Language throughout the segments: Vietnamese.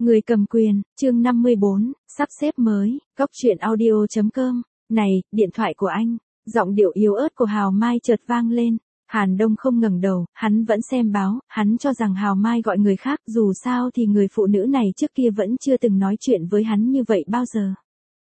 Người cầm quyền, chương 54, sắp xếp mới, góc truyện audio.com, này, điện thoại của anh, giọng điệu yếu ớt của Hào Mai chợt vang lên. Hàn Đông không ngẩng đầu, hắn vẫn xem báo, hắn cho rằng Hào Mai gọi người khác, dù sao thì người phụ nữ này trước kia vẫn chưa từng nói chuyện với hắn như vậy bao giờ.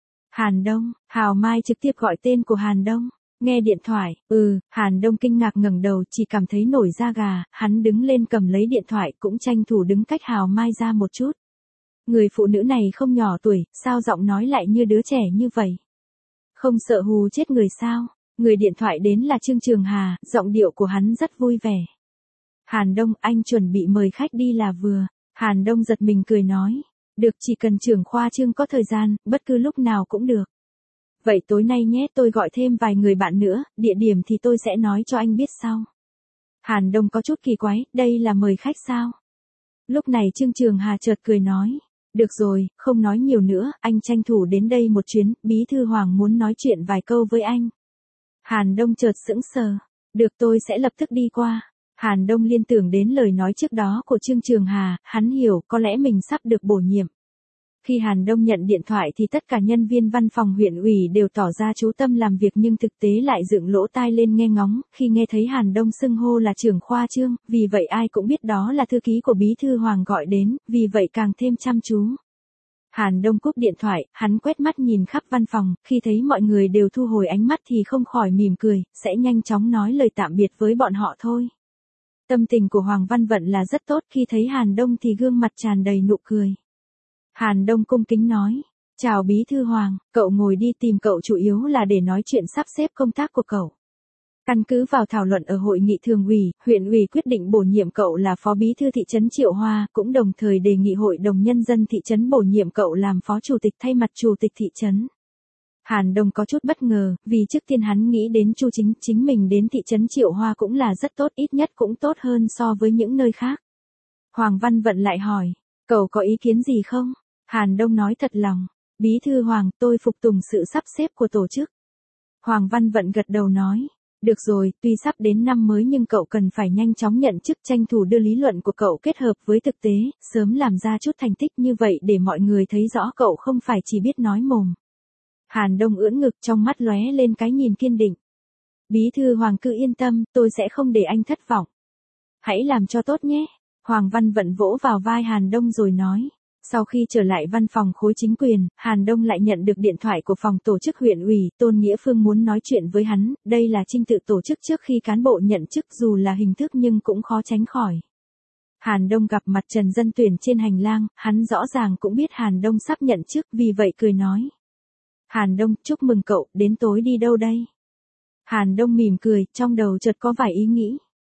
Hàn Đông, Hào Mai trực tiếp gọi tên của Hàn Đông. Nghe điện thoại, Hàn Đông kinh ngạc ngẩng đầu, chỉ cảm thấy nổi da gà, hắn đứng lên cầm lấy điện thoại, cũng tranh thủ đứng cách Hào Mai ra một chút. Người phụ nữ này không nhỏ tuổi, sao giọng nói lại như đứa trẻ như vậy? Không sợ hù chết người sao? Người điện thoại đến là Trương Trường Hà, giọng điệu của hắn rất vui vẻ. Hàn Đông, anh chuẩn bị mời khách đi là vừa. Hàn Đông giật mình cười nói. Được, chỉ cần trưởng khoa Trương có thời gian, bất cứ lúc nào cũng được. Vậy tối nay nhé, tôi gọi thêm vài người bạn nữa, địa điểm thì tôi sẽ nói cho anh biết sau. Hàn Đông có chút kỳ quái, đây là mời khách sao? Lúc này Trương Trường Hà chợt cười nói. Được rồi, không nói nhiều nữa, anh tranh thủ đến đây một chuyến, Bí thư Hoàng muốn nói chuyện vài câu với anh. Hàn Đông chợt sững sờ. Được, tôi sẽ lập tức đi qua. Hàn Đông liên tưởng đến lời nói trước đó của Trương Trường Hà, hắn hiểu có lẽ mình sắp được bổ nhiệm. Khi Hàn Đông nhận điện thoại thì tất cả nhân viên văn phòng huyện ủy đều tỏ ra chú tâm làm việc, nhưng thực tế lại dựng lỗ tai lên nghe ngóng, khi nghe thấy Hàn Đông xưng hô là trưởng khoa Trương, vì vậy ai cũng biết đó là thư ký của Bí thư Hoàng gọi đến, vì vậy càng thêm chăm chú. Hàn Đông cúp điện thoại, hắn quét mắt nhìn khắp văn phòng, khi thấy mọi người đều thu hồi ánh mắt thì không khỏi mỉm cười, sẽ nhanh chóng nói lời tạm biệt với bọn họ thôi. Tâm tình của Hoàng Văn Vận là rất tốt, khi thấy Hàn Đông thì gương mặt tràn đầy nụ cười. Hàn Đông cung kính nói, chào Bí thư Hoàng, cậu ngồi đi, tìm cậu chủ yếu là để nói chuyện sắp xếp công tác của cậu. Căn cứ vào thảo luận ở hội nghị thường ủy, huyện ủy quyết định bổ nhiệm cậu là phó bí thư thị trấn Triệu Hoa, cũng đồng thời đề nghị hội đồng nhân dân thị trấn bổ nhiệm cậu làm phó chủ tịch thay mặt chủ tịch thị trấn. Hàn Đông có chút bất ngờ, vì trước tiên hắn nghĩ đến Chu chính mình đến thị trấn Triệu Hoa cũng là rất tốt, ít nhất cũng tốt hơn so với những nơi khác. Hoàng Văn Vận lại hỏi, cậu có ý kiến gì không? Hàn Đông nói thật lòng, Bí thư Hoàng, tôi phục tùng sự sắp xếp của tổ chức. Hoàng Văn Vận gật đầu nói, được rồi, tuy sắp đến năm mới nhưng cậu cần phải nhanh chóng nhận chức, tranh thủ đưa lý luận của cậu kết hợp với thực tế, sớm làm ra chút thành tích như vậy để mọi người thấy rõ cậu không phải chỉ biết nói mồm. Hàn Đông ưỡn ngực, trong mắt lóe lên cái nhìn kiên định. Bí thư Hoàng cứ yên tâm, tôi sẽ không để anh thất vọng. Hãy làm cho tốt nhé. Hoàng Văn Vận vỗ vào vai Hàn Đông rồi nói. Sau khi trở lại văn phòng khối chính quyền, Hàn Đông lại nhận được điện thoại của phòng tổ chức huyện ủy, Tôn Nghĩa Phương muốn nói chuyện với hắn, đây là trình tự tổ chức trước khi cán bộ nhận chức, dù là hình thức nhưng cũng khó tránh khỏi. Hàn Đông gặp mặt Trần Dân Tuyển trên hành lang, hắn rõ ràng cũng biết Hàn Đông sắp nhận chức, vì vậy cười nói. Hàn Đông, chúc mừng cậu, đến tối đi đâu đây? Hàn Đông mỉm cười, trong đầu chợt có vài ý nghĩ.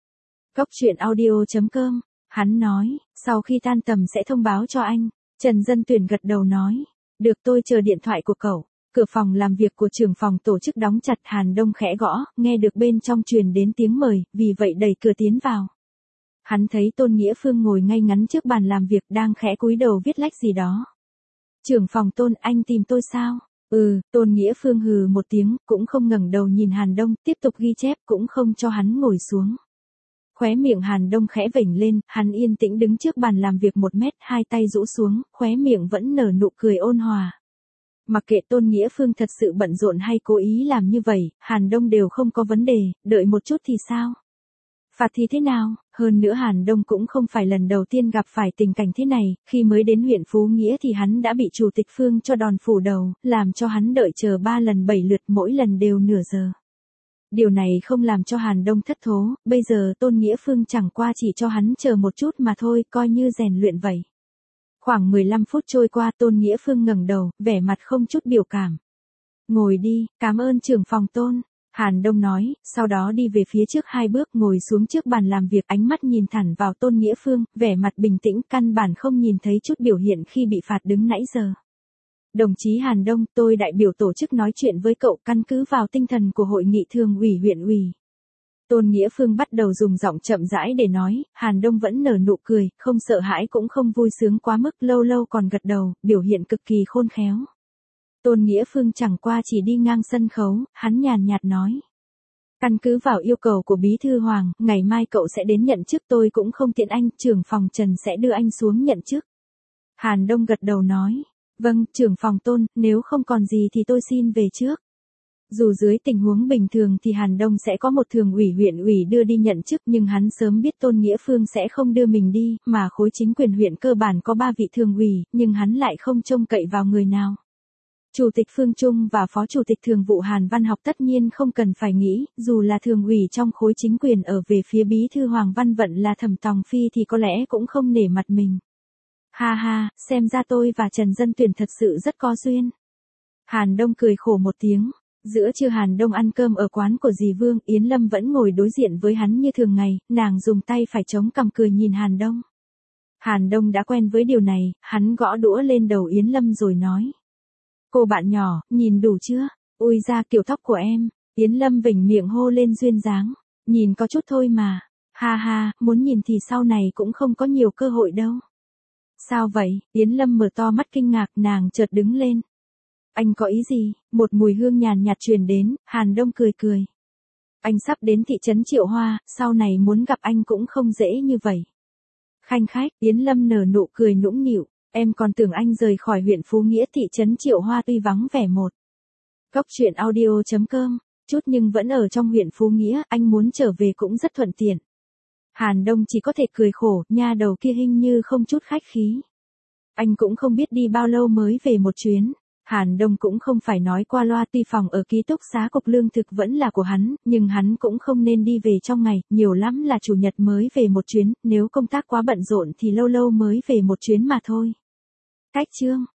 Góc truyện audio.com, hắn nói, sau khi tan tầm sẽ thông báo cho anh. Trần Dân Tuyển gật đầu nói, được, tôi chờ điện thoại của cậu. Cửa phòng làm việc của trưởng phòng tổ chức đóng chặt, Hàn Đông khẽ gõ, nghe được bên trong truyền đến tiếng mời, vì vậy đẩy cửa tiến vào. Hắn thấy Tôn Nghĩa Phương ngồi ngay ngắn trước bàn làm việc, đang khẽ cúi đầu viết lách gì đó. Trưởng phòng Tôn, anh tìm tôi sao? Tôn Nghĩa Phương hừ một tiếng, cũng không ngẩng đầu nhìn Hàn Đông, tiếp tục ghi chép, cũng không cho hắn ngồi xuống. Khóe miệng Hàn Đông khẽ vểnh lên, hắn yên tĩnh đứng trước bàn làm việc 1 mét, hai tay rũ xuống, khóe miệng vẫn nở nụ cười ôn hòa. Mặc kệ Tôn Nghĩa Phương thật sự bận rộn hay cố ý làm như vậy, Hàn Đông đều không có vấn đề, đợi một chút thì sao? Phạt thì thế nào? Hơn nữa Hàn Đông cũng không phải lần đầu tiên gặp phải tình cảnh thế này, khi mới đến huyện Phú Nghĩa thì hắn đã bị chủ tịch Phương cho đòn phủ đầu, làm cho hắn đợi chờ 3 lần 7 lượt, mỗi lần đều nửa giờ. Điều này không làm cho Hàn Đông thất thố, bây giờ Tôn Nghĩa Phương chẳng qua chỉ cho hắn chờ một chút mà thôi, coi như rèn luyện vậy. Khoảng 15 phút trôi qua, Tôn Nghĩa Phương ngẩng đầu, vẻ mặt không chút biểu cảm. Ngồi đi, cảm ơn trưởng phòng Tôn. Hàn Đông nói, sau đó đi về phía trước 2 bước, ngồi xuống trước bàn làm việc, ánh mắt nhìn thẳng vào Tôn Nghĩa Phương, vẻ mặt bình tĩnh, căn bản không nhìn thấy chút biểu hiện khi bị phạt đứng nãy giờ. Đồng chí Hàn Đông, tôi đại biểu tổ chức nói chuyện với cậu, căn cứ vào tinh thần của hội nghị thường ủy huyện ủy. Tôn Nghĩa Phương bắt đầu dùng giọng chậm rãi để nói, Hàn Đông vẫn nở nụ cười, không sợ hãi cũng không vui sướng quá mức, lâu lâu còn gật đầu, biểu hiện cực kỳ khôn khéo. Tôn Nghĩa Phương chẳng qua chỉ đi ngang sân khấu, hắn nhàn nhạt nói. Căn cứ vào yêu cầu của Bí thư Hoàng, ngày mai cậu sẽ đến nhận chức, tôi cũng không tiện anh, trưởng phòng Trần sẽ đưa anh xuống nhận chức. Hàn Đông gật đầu nói. Vâng, trưởng phòng Tôn, nếu không còn gì thì tôi xin về trước. Dù dưới tình huống bình thường thì Hàn Đông sẽ có một thường ủy huyện ủy đưa đi nhận chức, nhưng hắn sớm biết Tôn Nghĩa Phương sẽ không đưa mình đi, mà khối chính quyền huyện cơ bản có 3 vị thường ủy, nhưng hắn lại không trông cậy vào người nào. Chủ tịch Phương Trung và Phó Chủ tịch Thường vụ Hàn Văn Học tất nhiên không cần phải nghĩ, dù là thường ủy trong khối chính quyền ở về phía bí thư Hoàng Văn Vận là Thẩm Tòng Phi thì có lẽ cũng không nể mặt mình. Ha ha, xem ra tôi và Trần Dân Tuyển thật sự rất có duyên. Hàn Đông cười khổ một tiếng. Giữa trưa Hàn Đông ăn cơm ở quán của dì Vương, Yến Lâm vẫn ngồi đối diện với hắn như thường ngày, nàng dùng tay phải chống cằm cười nhìn Hàn Đông. Hàn Đông đã quen với điều này, hắn gõ đũa lên đầu Yến Lâm rồi nói. Cô bạn nhỏ, nhìn đủ chưa? Ui ra kiểu tóc của em. Yến Lâm vểnh miệng hô lên duyên dáng. Nhìn có chút thôi mà. Ha ha, muốn nhìn thì sau này cũng không có nhiều cơ hội đâu. Sao vậy? Yến Lâm mở to mắt kinh ngạc, nàng chợt đứng lên. Anh có ý gì? Một mùi hương nhàn nhạt truyền đến, Hàn Đông cười cười. Anh sắp đến thị trấn Triệu Hoa, sau này muốn gặp anh cũng không dễ như vậy. Khanh khách, Yến Lâm nở nụ cười nũng nịu, em còn tưởng anh rời khỏi huyện Phú Nghĩa thị trấn Triệu Hoa tuy vắng vẻ một. Góc truyện audio.com, chút nhưng vẫn ở trong huyện Phú Nghĩa, anh muốn trở về cũng rất thuận tiện. Hàn Đông chỉ có thể cười khổ, nha đầu kia hình như không chút khách khí. Anh cũng không biết đi bao lâu mới về một chuyến. Hàn Đông cũng không phải nói qua loa, tuy phòng ở ký túc xá cục lương thực vẫn là của hắn, nhưng hắn cũng không nên đi về trong ngày, nhiều lắm là chủ nhật mới về một chuyến, nếu công tác quá bận rộn thì lâu lâu mới về một chuyến mà thôi. Cách chương